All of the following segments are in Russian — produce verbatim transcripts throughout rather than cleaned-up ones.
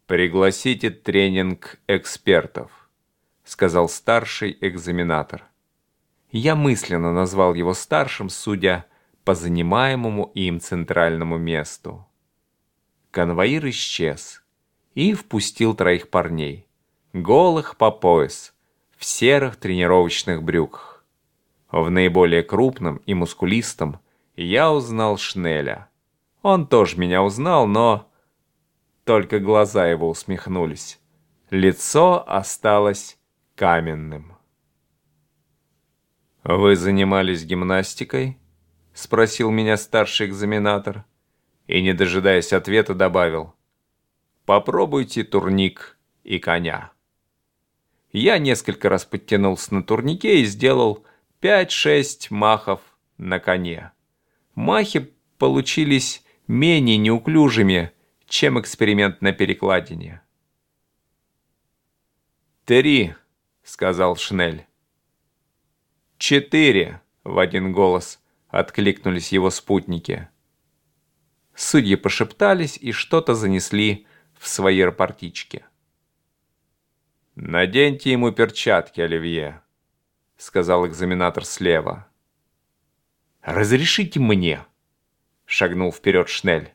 «Пригласите тренинг экспертов», — сказал старший экзаменатор. Я мысленно назвал его старшим, судя по занимаемому им центральному месту. Конвоир исчез и впустил троих парней, голых по пояс, в серых тренировочных брюках. В наиболее крупном и мускулистом я узнал Шнеля. Он тоже меня узнал, но только глаза его усмехнулись. Лицо осталось каменным. «Вы занимались гимнастикой?» — спросил меня старший экзаменатор. И, не дожидаясь ответа, добавил: «Попробуйте турник и коня». Я несколько раз подтянулся на турнике и сделал пять-шесть махов на коне. Махи получились менее неуклюжими, чем эксперимент на перекладине. «Три», — сказал Шнель. «Четыре», — в один голос откликнулись его спутники. Судьи пошептались и что-то занесли в свои рапортички. «Наденьте ему перчатки, Оливье», — сказал экзаменатор слева. «Разрешите мне», — шагнул вперед Шнель.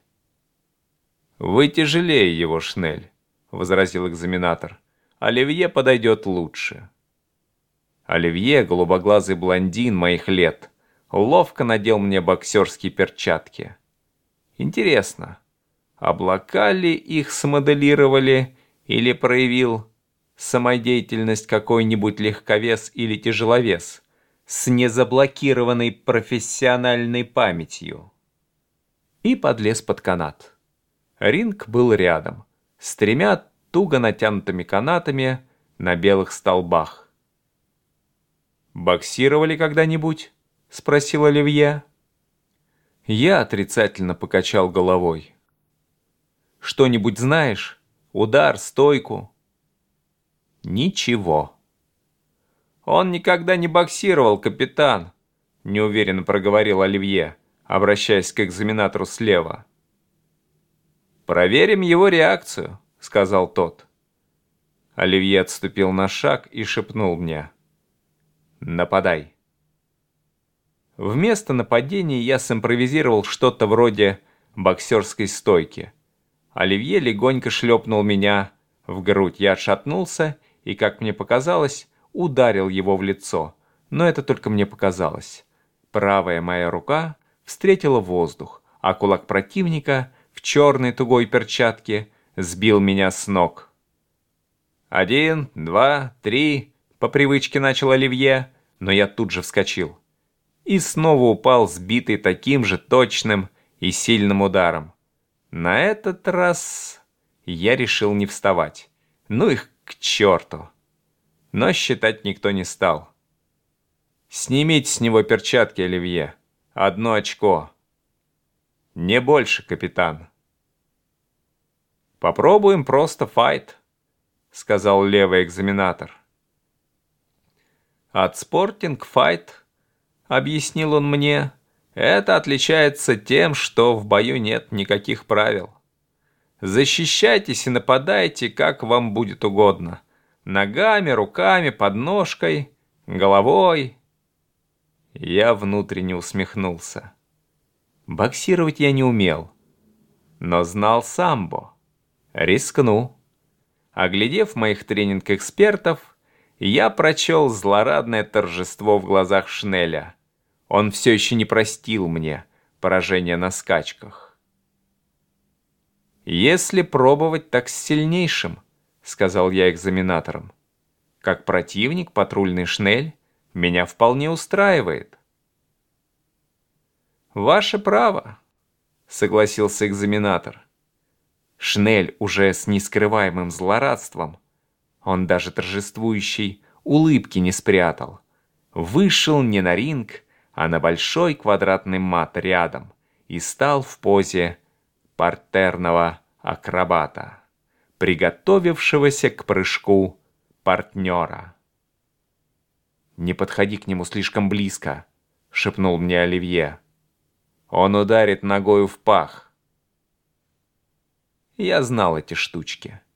«Вы тяжелее его, Шнель», — возразил экзаменатор. «Оливье подойдет лучше». Оливье, голубоглазый блондин моих лет, ловко надел мне боксерские перчатки. Интересно, облака ли их смоделировали или проявил самодеятельность какой-нибудь легковес или тяжеловес с незаблокированной профессиональной памятью? И подлез под канат. Ринг был рядом, с тремя туго натянутыми канатами на белых столбах. «Боксировали когда-нибудь?» — спросил Оливье. Я отрицательно покачал головой. «Что-нибудь знаешь? Удар, стойку?» «Ничего». «Он никогда не боксировал, капитан», — неуверенно проговорил Оливье, обращаясь к экзаменатору слева. «Проверим его реакцию», — сказал тот. Оливье отступил на шаг и шепнул мне: «Нападай». Вместо нападения я симпровизировал что-то вроде боксерской стойки. Оливье легонько шлепнул меня в грудь. Я отшатнулся и, как мне показалось, ударил его в лицо. Но это только мне показалось. Правая моя рука встретила воздух, а кулак противника в черной тугой перчатке сбил меня с ног. «Один, два, три», — по привычке начал Оливье, но я тут же вскочил. И снова упал, сбитый таким же точным и сильным ударом. На этот раз я решил не вставать. Ну их к черту. Но считать никто не стал. «Снимите с него перчатки, Оливье. Одно очко». «Не больше, капитан». «Попробуем просто файт», — сказал левый экзаменатор. «От спортинг-файт», — объяснил он мне, — «это отличается тем, что в бою нет никаких правил. Защищайтесь и нападайте, как вам будет угодно. Ногами, руками, подножкой, головой». Я внутренне усмехнулся. Боксировать я не умел, но знал самбо. Рискну. Оглядев моих тренинг-экспертов, я прочел злорадное торжество в глазах Шнеля. Он все еще не простил мне поражение на скачках. «Если пробовать так с сильнейшим», — сказал я экзаменаторам, — «как противник, патрульный Шнель, меня вполне устраивает». «Ваше право», — согласился экзаменатор. Шнель уже с нескрываемым злорадством, он даже торжествующей улыбки не спрятал, вышел не на ринг, а на большой квадратный мат рядом и стал в позе партерного акробата, приготовившегося к прыжку партнера. «Не подходи к нему слишком близко», — шепнул мне Оливье. «Он ударит ногою в пах». Я знал эти штучки.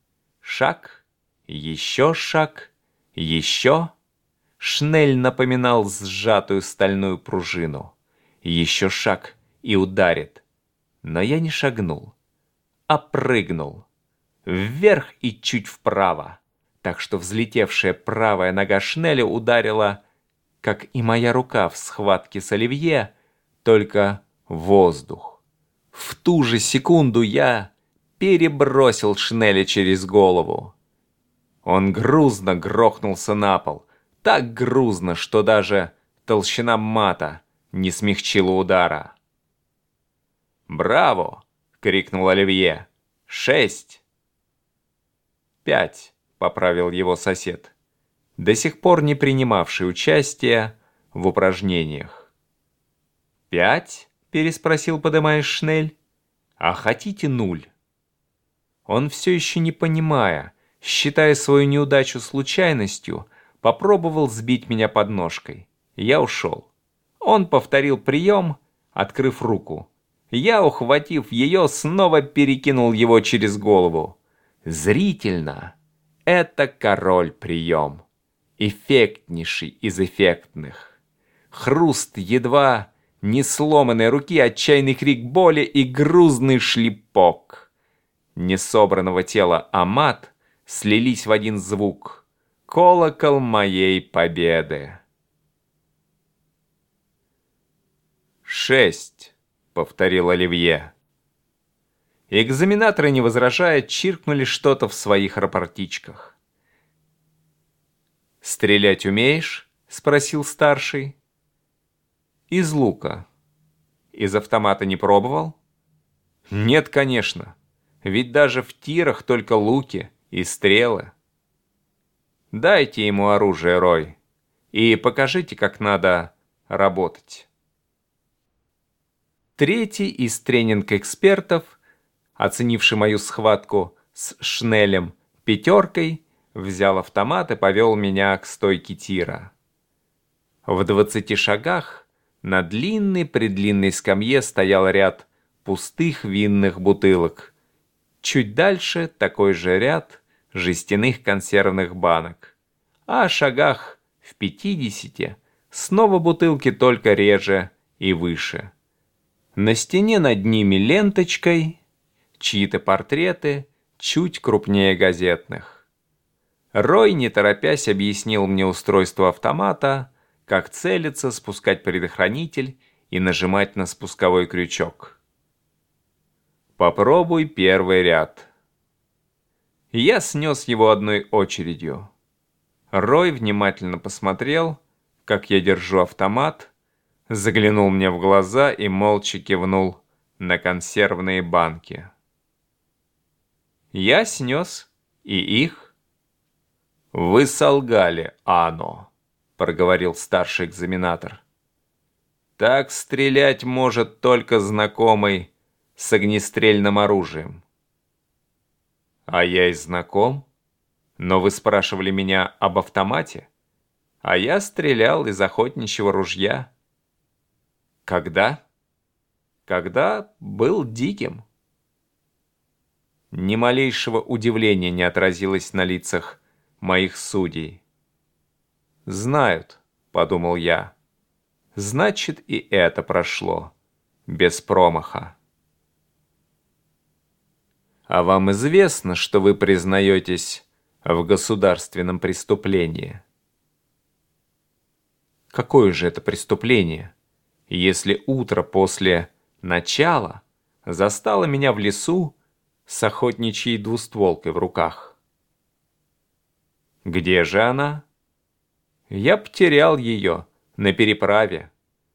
Шаг, еще шаг, еще. Шнель напоминал сжатую стальную пружину. Еще шаг и ударит. Но я не шагнул, а прыгнул. Вверх и чуть вправо. Так что взлетевшая правая нога Шнеля ударила, как и моя рука в схватке с Оливье, только воздух. В ту же секунду я перебросил Шнеля через голову. Он грузно грохнулся на пол, так грузно, что даже толщина мата не смягчила удара. «Браво!» — крикнул Оливье. «Шесть!» «Пять!» — поправил его сосед, до сих пор не принимавший участия в упражнениях. «Пять?» — переспросил, подымаясь Шнель. «А хотите нуль?» Он все еще не понимая, считая свою неудачу случайностью, попробовал сбить меня подножкой. Я ушел. Он повторил прием, открыв руку. Я, ухватив ее, снова перекинул его через голову. Зрительно. Это король прием. Эффектнейший из эффектных. Хруст едва не сломанной руки, отчаянный крик боли и грузный шлепок несобранного тела Амат слились в один звук. Колокол моей победы. «Шесть», — повторил Оливье. Экзаменаторы, не возражая, чиркнули что-то в своих рапортичках. «Стрелять умеешь?» — спросил старший. «Из лука. Из автомата не пробовал?» «Нет, конечно. Ведь даже в тирах только луки и стрелы». «Дайте ему оружие, Рой, и покажите, как надо работать». Третий из тренинг-экспертов, оценивший мою схватку с Шнелем пятеркой, взял автомат и повел меня к стойке тира. В двадцати шагах на длинной-предлинной скамье стоял ряд пустых винных бутылок. Чуть дальше такой же ряд жестяных консервных банок. А о шагах в пятидесяти снова бутылки, только реже и выше. На стене над ними ленточкой чьи-то портреты чуть крупнее газетных. Рой, не торопясь, объяснил мне устройство автомата, как целиться, спускать предохранитель и нажимать на спусковой крючок. «Попробуй первый ряд». Я снес его одной очередью. Рой внимательно посмотрел, как я держу автомат, заглянул мне в глаза и молча кивнул на консервные банки. Я снес и их. «Вы солгали, Ано», — проговорил старший экзаменатор. «Так стрелять может только знакомый с огнестрельным оружием». «А я и знаком. Но вы спрашивали меня об автомате, а я стрелял из охотничьего ружья». «Когда?» «Когда был диким». Ни малейшего удивления не отразилось на лицах моих судей. «Знают», — подумал я. «Значит, и это прошло без промаха». «А вам известно, что вы признаетесь в государственном преступлении?» «Какое же это преступление, если утро после начала застало меня в лесу с охотничьей двустволкой в руках?» «Где же она?» «Я потерял ее на переправе».